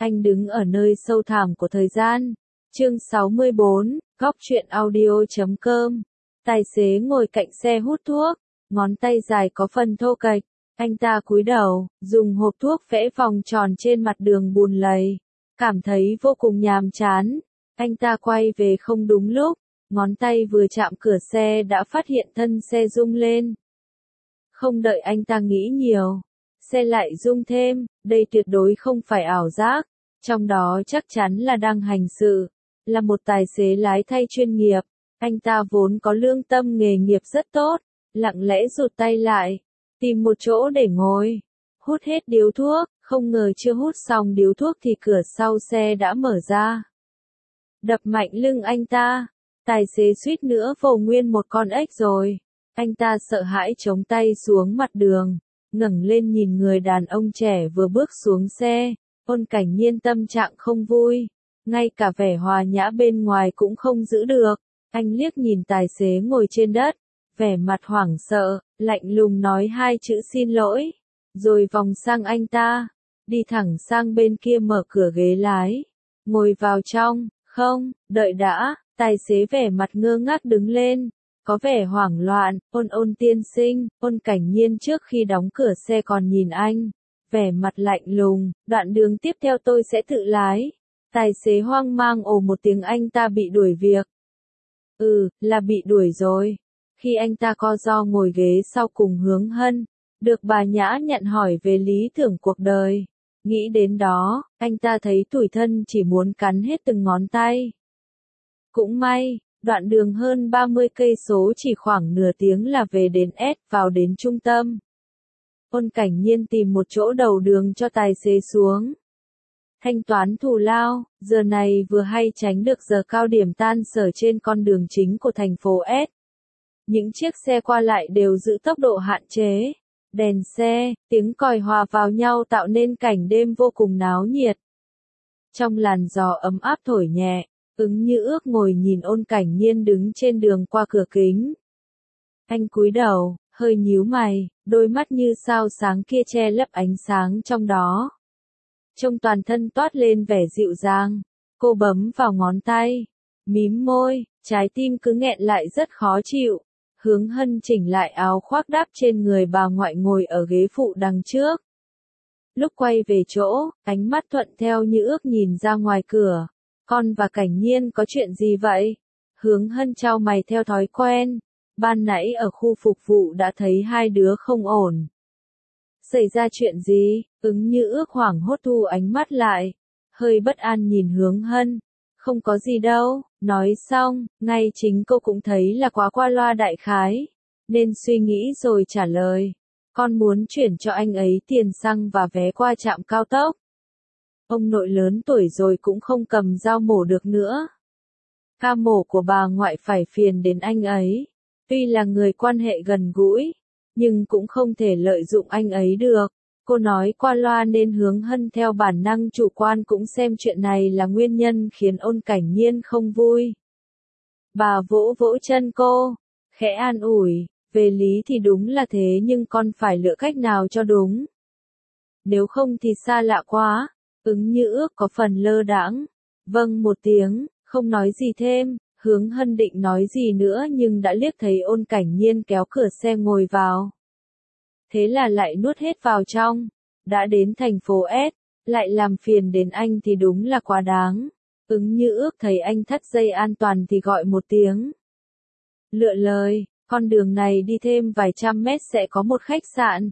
Anh đứng ở nơi sâu thẳm của thời gian. Chương 64, Góc truyện audio.com. Tài xế ngồi cạnh xe hút thuốc, ngón tay dài có phần thô kệch. Anh ta cúi đầu, dùng hộp thuốc vẽ vòng tròn trên mặt đường bùn lầy. Cảm thấy vô cùng nhàm chán. Anh ta quay về không đúng lúc. Ngón tay vừa chạm cửa xe đã phát hiện thân xe rung lên. Không đợi anh ta nghĩ nhiều, xe lại rung thêm, đây tuyệt đối không phải ảo giác, trong đó chắc chắn là đang hành sự, là một tài xế lái thay chuyên nghiệp, anh ta vốn có lương tâm nghề nghiệp rất tốt, lặng lẽ rụt tay lại, tìm một chỗ để ngồi, hút hết điếu thuốc, không ngờ chưa hút xong điếu thuốc thì cửa sau xe đã mở ra. Đập mạnh lưng anh ta, tài xế suýt nữa vồ nguyên một con ếch rồi. Anh ta sợ hãi chống tay xuống mặt đường, ngẩng lên nhìn người đàn ông trẻ vừa bước xuống xe, Ôn Cảnh Nhiên tâm trạng không vui, ngay cả vẻ hòa nhã bên ngoài cũng không giữ được, anh liếc nhìn tài xế ngồi trên đất, vẻ mặt hoảng sợ, lạnh lùng nói hai chữ xin lỗi, rồi vòng sang anh ta, đi thẳng sang bên kia mở cửa ghế lái, ngồi vào trong, không, đợi đã, tài xế vẻ mặt ngơ ngác đứng lên. Có vẻ hoảng loạn, Ôn tiên sinh, Ôn Cảnh Nhiên trước khi đóng cửa xe còn nhìn anh, vẻ mặt lạnh lùng, đoạn đường tiếp theo tôi sẽ tự lái. Tài xế hoang mang ồ một tiếng anh ta bị đuổi việc. Là bị đuổi rồi. Khi anh ta co ro ngồi ghế sau cùng Hướng Hân, được bà Nhã nhận hỏi về lý tưởng cuộc đời. Nghĩ đến đó, anh ta thấy tủi thân chỉ muốn cắn hết từng ngón tay. Cũng may. Đoạn đường hơn 30 cây số chỉ khoảng nửa tiếng là về đến vào đến trung tâm. Ôn Cảnh Nhiên tìm một chỗ đầu đường cho tài xế xuống. Thanh toán thù lao, giờ này vừa hay tránh được giờ cao điểm tan sở trên con đường chính của thành phố S. Những chiếc xe qua lại đều giữ tốc độ hạn chế. Đèn xe, tiếng còi hòa vào nhau tạo nên cảnh đêm vô cùng náo nhiệt. Trong làn gió ấm áp thổi nhẹ. Ứng Như Ước ngồi nhìn Ôn Cảnh Nhiên đứng trên đường qua cửa kính. Anh cúi đầu, hơi nhíu mày, đôi mắt như sao sáng kia che lấp ánh sáng trong đó. Trông toàn thân toát lên vẻ dịu dàng, cô bấm vào ngón tay, mím môi, trái tim cứ nghẹn lại rất khó chịu. Hướng Hân chỉnh lại áo khoác đắp trên người bà ngoại ngồi ở ghế phụ đằng trước. Lúc quay về chỗ, ánh mắt thuận theo Như Ước nhìn ra ngoài cửa. Con và Cảnh Nhiên có chuyện gì vậy? Hướng Hân chau mày theo thói quen. Ban nãy ở khu phục vụ đã thấy hai đứa không ổn. Xảy ra chuyện gì? Ứng Như Ước hoảng hốt thu ánh mắt lại. Hơi bất an nhìn Hướng Hân. Không có gì đâu. Nói xong, ngay chính cô cũng thấy là quá qua loa đại khái. Nên suy nghĩ rồi trả lời. Con muốn chuyển cho anh ấy tiền xăng và vé qua trạm cao tốc. Ông nội lớn tuổi rồi cũng không cầm dao mổ được nữa. Ca mổ của bà ngoại phải phiền đến anh ấy. Tuy là người quan hệ gần gũi, nhưng cũng không thể lợi dụng anh ấy được. Cô nói qua loa nên Hướng Hân theo bản năng chủ quan cũng xem chuyện này là nguyên nhân khiến Ôn Cảnh Nhiên không vui. Bà vỗ vỗ chân cô, khẽ an ủi, về lý thì đúng là thế nhưng con phải lựa cách nào cho đúng. Nếu không thì xa lạ quá. Ứng Như Ước có phần lơ đãng. Vâng một tiếng, không nói gì thêm, Hướng Hân định nói gì nữa nhưng đã liếc thấy Ôn Cảnh Nhiên kéo cửa xe ngồi vào. Thế là lại nuốt hết vào trong. Đã đến thành phố S, lại làm phiền đến anh thì đúng là quá đáng. Ứng Như Ước thấy anh thắt dây an toàn thì gọi một tiếng. Lựa lời, con đường này đi thêm vài trăm mét sẽ có một khách sạn.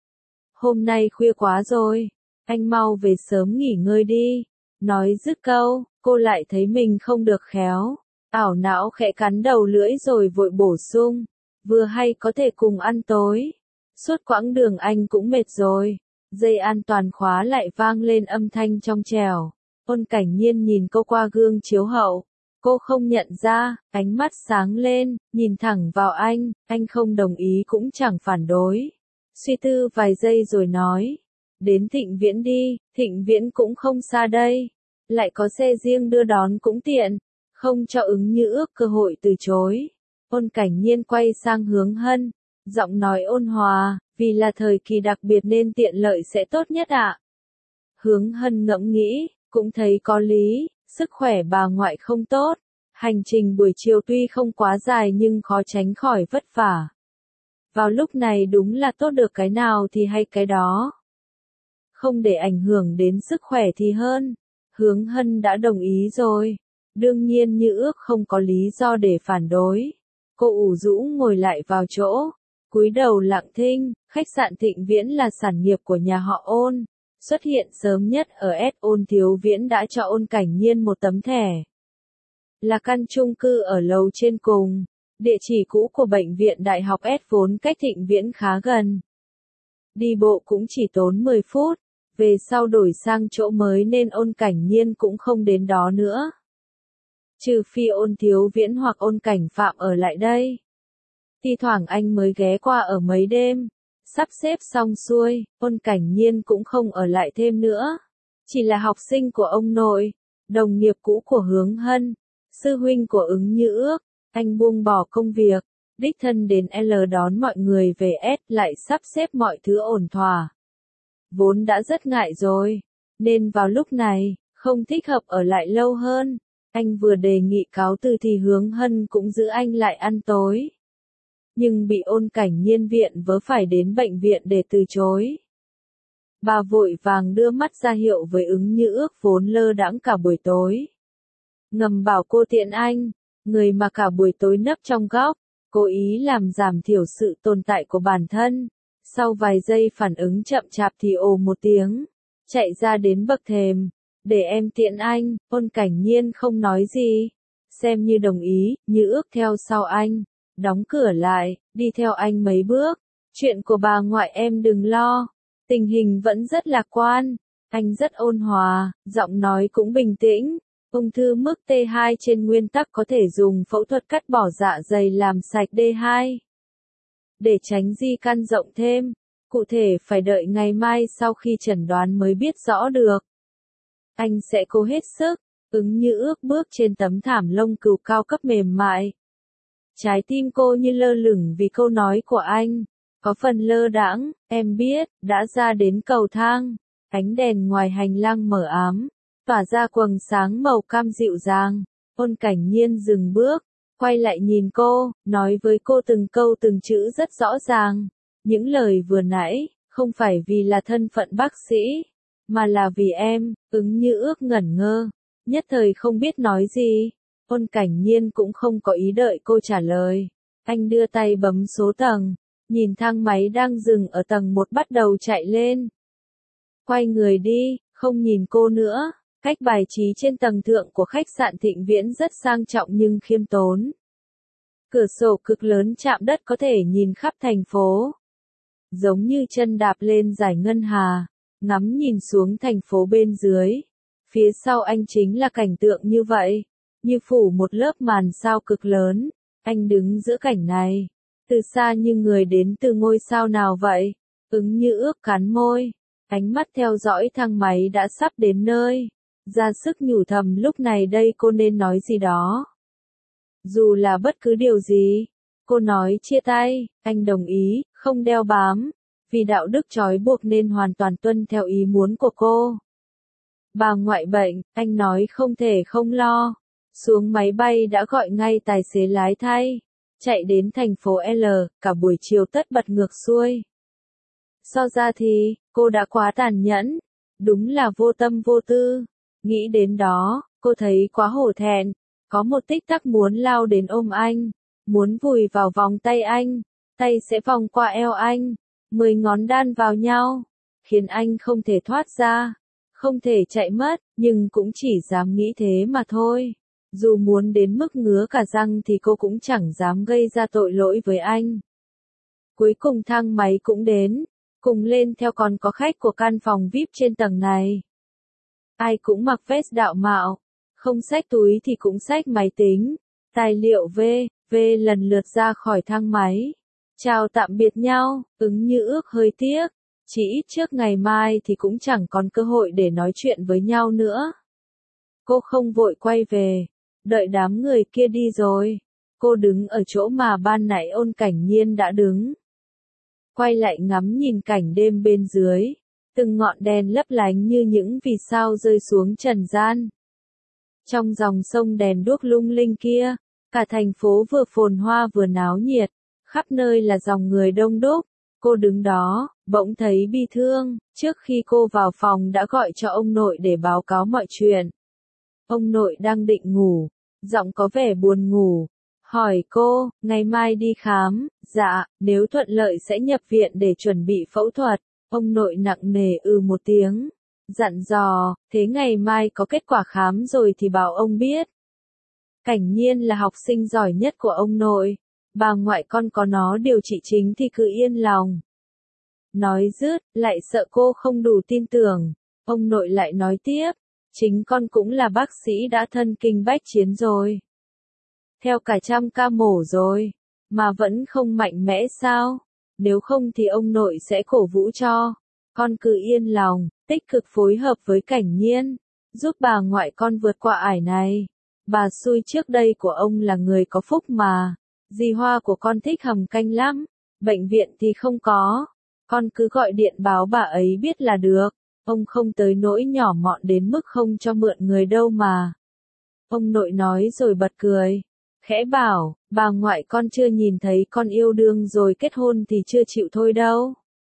Hôm nay khuya quá rồi. Anh mau về sớm nghỉ ngơi đi. Nói dứt câu, cô lại thấy mình không được khéo. Ảo não khẽ cắn đầu lưỡi rồi vội bổ sung. Vừa hay có thể cùng ăn tối. Suốt quãng đường anh cũng mệt rồi. Dây an toàn khóa lại vang lên âm thanh trong trẻo. Ôn Cảnh Nhiên nhìn cô qua gương chiếu hậu. Cô không nhận ra, ánh mắt sáng lên, nhìn thẳng vào anh không đồng ý cũng chẳng phản đối. Suy tư vài giây rồi nói. Đến Thịnh Viễn đi, Thịnh Viễn cũng không xa đây. Lại có xe riêng đưa đón cũng tiện. Không cho Ứng Như Ước cơ hội từ chối. Ôn Cảnh Nhiên quay sang Hướng Hân. Giọng nói ôn hòa, vì là thời kỳ đặc biệt nên tiện lợi sẽ tốt nhất ạ. Hướng Hân ngẫm nghĩ, Cũng thấy có lý, sức khỏe bà ngoại không tốt. Hành trình buổi chiều tuy không quá dài nhưng khó tránh khỏi vất vả. Vào lúc này đúng là tốt được cái nào thì hay cái đó. Không để ảnh hưởng đến sức khỏe thì hơn. Hướng Hân đã đồng ý rồi. Đương nhiên Như Ước không có lý do để phản đối. Cô ủ rũ ngồi lại vào chỗ, cúi đầu lặng thinh. Khách sạn Thịnh Viễn là sản nghiệp của nhà họ Ôn. Xuất hiện sớm nhất ở S. Ôn Thiếu Viễn đã cho Ôn Cảnh Nhiên một tấm thẻ. Là căn chung cư ở lầu trên cùng. Địa chỉ cũ của bệnh viện Đại học S vốn cách Thịnh Viễn khá gần. Đi bộ cũng chỉ tốn 10 phút. Về sau đổi sang chỗ mới nên Ôn Cảnh Nhiên cũng không đến đó nữa. Trừ phi Ôn Thiếu Viễn hoặc Ôn Cảnh Phạm ở lại đây. Thi thoảng anh mới ghé qua ở mấy đêm. Sắp xếp xong xuôi, Ôn Cảnh Nhiên cũng không ở lại thêm nữa. Chỉ là học sinh của ông nội, đồng nghiệp cũ của Hướng Hân, sư huynh của Ứng Như Ước. Anh buông bỏ công việc, đích thân đến L đón mọi người về S lại sắp xếp mọi thứ ổn thỏa. Vốn đã rất ngại rồi, nên vào lúc này, không thích hợp ở lại lâu hơn. Anh vừa đề nghị cáo từ thì Hướng Hân cũng giữ anh lại ăn tối. Nhưng bị Ôn Cảnh Nhiên viện vớ phải đến bệnh viện để từ chối. Bà vội vàng đưa mắt ra hiệu với Ứng Như Ước vốn lơ đãng cả buổi tối. Ngầm bảo cô tiện anh, người mà cả buổi tối nấp trong góc, cố ý làm giảm thiểu sự tồn tại của bản thân. Sau vài giây phản ứng chậm chạp thì ồ một tiếng, chạy ra đến bậc thềm, để em tiện anh. Ôn Cảnh Nhiên không nói gì, xem như đồng ý. Như Ước theo sau anh, đóng cửa lại, đi theo anh mấy bước. Chuyện của bà ngoại em đừng lo, tình hình vẫn rất lạc quan. Anh rất ôn hòa, giọng nói cũng bình tĩnh. Ung thư mức T2 trên nguyên tắc có thể dùng phẫu thuật cắt bỏ dạ dày làm sạch D2. Để tránh di căn rộng thêm, cụ thể phải đợi ngày mai sau khi chẩn đoán mới biết rõ được. Anh sẽ cố hết sức. Ứng Như Ước bước trên tấm thảm lông cừu cao cấp mềm mại. Trái tim cô như lơ lửng vì câu nói của anh. Có phần lơ đãng, em biết, đã ra đến cầu thang. Ánh đèn ngoài hành lang mờ ám, tỏa ra quầng sáng màu cam dịu dàng. Ôn Cảnh Nhiên dừng bước, quay lại nhìn cô, nói với cô từng câu từng chữ rất rõ ràng. Những lời vừa nãy, không phải vì là thân phận bác sĩ, mà là vì em. Ứng Như Ước ngẩn ngơ, nhất thời không biết nói gì. Ôn Cảnh Nhiên cũng không có ý đợi cô trả lời. Anh đưa tay bấm số tầng, nhìn thang máy đang dừng ở tầng 1 bắt đầu chạy lên. Quay người đi, không nhìn cô nữa. Cách bài trí trên tầng thượng của khách sạn Thịnh Viễn rất sang trọng nhưng khiêm tốn. Cửa sổ cực lớn chạm đất có thể nhìn khắp thành phố. Giống như chân đạp lên dải ngân hà, ngắm nhìn xuống thành phố bên dưới. Phía sau anh chính là cảnh tượng như vậy, như phủ một lớp màn sao cực lớn. Anh đứng giữa cảnh này, từ xa như người đến từ ngôi sao nào vậy. Ứng Như Ước cắn môi, ánh mắt theo dõi thang máy đã sắp đến nơi. Ra sức nhủ thầm lúc này đây cô nên nói gì đó. Dù là bất cứ điều gì, cô nói chia tay, anh đồng ý, không đeo bám. Vì đạo đức trói buộc nên hoàn toàn tuân theo ý muốn của cô. Bà ngoại bệnh, anh nói không thể không lo. Xuống máy bay đã gọi ngay tài xế lái thay. Chạy đến thành phố L, cả buổi chiều tất bật ngược xuôi. So ra thì, cô đã quá tàn nhẫn. Đúng là vô tâm vô tư. Nghĩ đến đó, cô thấy quá hổ thẹn. Có một tích tắc muốn lao đến ôm anh. Muốn vùi vào vòng tay anh. Tay sẽ vòng qua eo anh. 10 ngón đan vào nhau. Khiến anh không thể thoát ra. Không thể chạy mất, nhưng cũng chỉ dám nghĩ thế mà thôi. Dù muốn đến mức ngứa cả răng thì cô cũng chẳng dám gây ra tội lỗi với anh. Cuối cùng thang máy cũng đến. Cùng lên theo còn có khách của căn phòng VIP trên tầng này. Ai cũng mặc vest đạo mạo. Không xách túi thì cũng xách máy tính. Tài liệu v lần lượt ra khỏi thang máy. Chào tạm biệt nhau. Ứng Như Ước hơi tiếc. Chỉ ít trước ngày mai thì cũng chẳng còn cơ hội để nói chuyện với nhau nữa. Cô không vội quay về. Đợi đám người kia đi rồi. Cô đứng ở chỗ mà ban nãy Ôn Cảnh Nhiên đã đứng. Quay lại ngắm nhìn cảnh đêm bên dưới. từng ngọn đèn lấp lánh như những vì sao rơi xuống trần gian. Trong dòng sông đèn đuốc lung linh kia, cả thành phố vừa phồn hoa vừa náo nhiệt, khắp nơi là dòng người đông đúc. Cô đứng đó, bỗng thấy bi thương, trước khi cô vào phòng đã gọi cho ông nội để báo cáo mọi chuyện. Ông nội đang định ngủ, giọng có vẻ buồn ngủ, hỏi cô, ngày mai đi khám, dạ, nếu thuận lợi sẽ nhập viện để chuẩn bị phẫu thuật. Ông nội nặng nề một tiếng, dặn dò, thế ngày mai có kết quả khám rồi thì bảo ông biết. Cảnh Nhiên là học sinh giỏi nhất của ông nội, bà ngoại con có nó điều trị chính thì cứ yên lòng. Nói dứt, lại sợ cô không đủ tin tưởng, ông nội lại nói tiếp, chính con cũng là bác sĩ đã thân kinh bách chiến rồi. Theo cả 100 ca mổ rồi, mà vẫn không mạnh mẽ sao? Nếu không thì ông nội sẽ cổ vũ cho. Con cứ yên lòng, tích cực phối hợp với Cảnh Nhiên, giúp bà ngoại con vượt qua ải này. Bà xui trước đây của ông là người có phúc mà. Dì Hoa của con thích hầm canh lắm, bệnh viện thì không có. Con cứ gọi điện báo bà ấy biết là được. Ông không tới nỗi nhỏ mọn đến mức không cho mượn người đâu mà. Ông nội nói rồi bật cười. Khẽ bảo, bà ngoại con chưa nhìn thấy con yêu đương rồi kết hôn thì chưa chịu thôi đâu.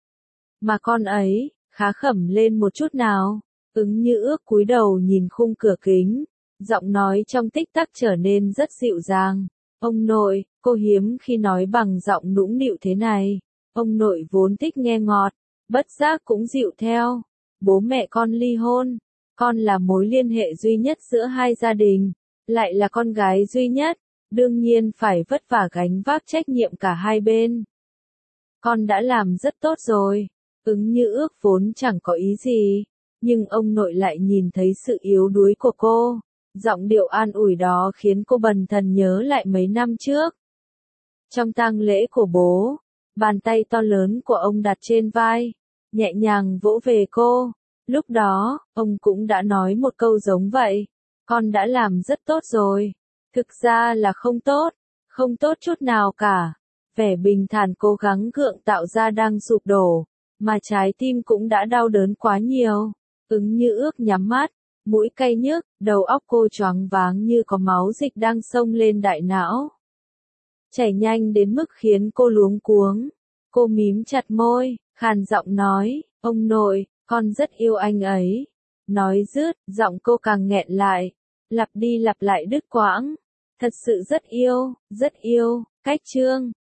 Mà con ấy, khá khẩm lên một chút nào. Ứng Như Ước cúi đầu nhìn khung cửa kính, giọng nói trong tích tắc trở nên rất dịu dàng. Ông nội, cô hiếm khi nói bằng giọng nũng nịu thế này. Ông nội vốn thích nghe ngọt, bất giác cũng dịu theo. Bố mẹ con ly hôn, con là mối liên hệ duy nhất giữa hai gia đình, lại là con gái duy nhất, đương nhiên phải vất vả gánh vác trách nhiệm cả hai bên. Con đã làm rất tốt rồi. Ứng Như Ước vốn chẳng có ý gì, nhưng ông nội lại nhìn thấy sự yếu đuối của cô. Giọng điệu an ủi đó khiến cô bần thần nhớ lại mấy năm trước. Trong tang lễ của bố, bàn tay to lớn của ông đặt trên vai, nhẹ nhàng vỗ về cô. Lúc đó, ông cũng đã nói một câu giống vậy. Con đã làm rất tốt rồi. Thực ra là không tốt, không tốt chút nào cả. Vẻ bình thản cố gắng gượng tạo ra đang sụp đổ, mà trái tim cũng đã đau đớn quá nhiều. Ứng Như Ước nhắm mắt, mũi cay nhức, đầu óc cô choáng váng như có máu dịch đang xông lên đại não. Chảy nhanh đến mức khiến cô luống cuống. Cô mím chặt môi, khàn giọng nói, ông nội, con rất yêu anh ấy. Nói dứt, giọng cô càng nghẹn lại, lặp đi lặp lại đứt quãng. Thật sự rất yêu, cách chương.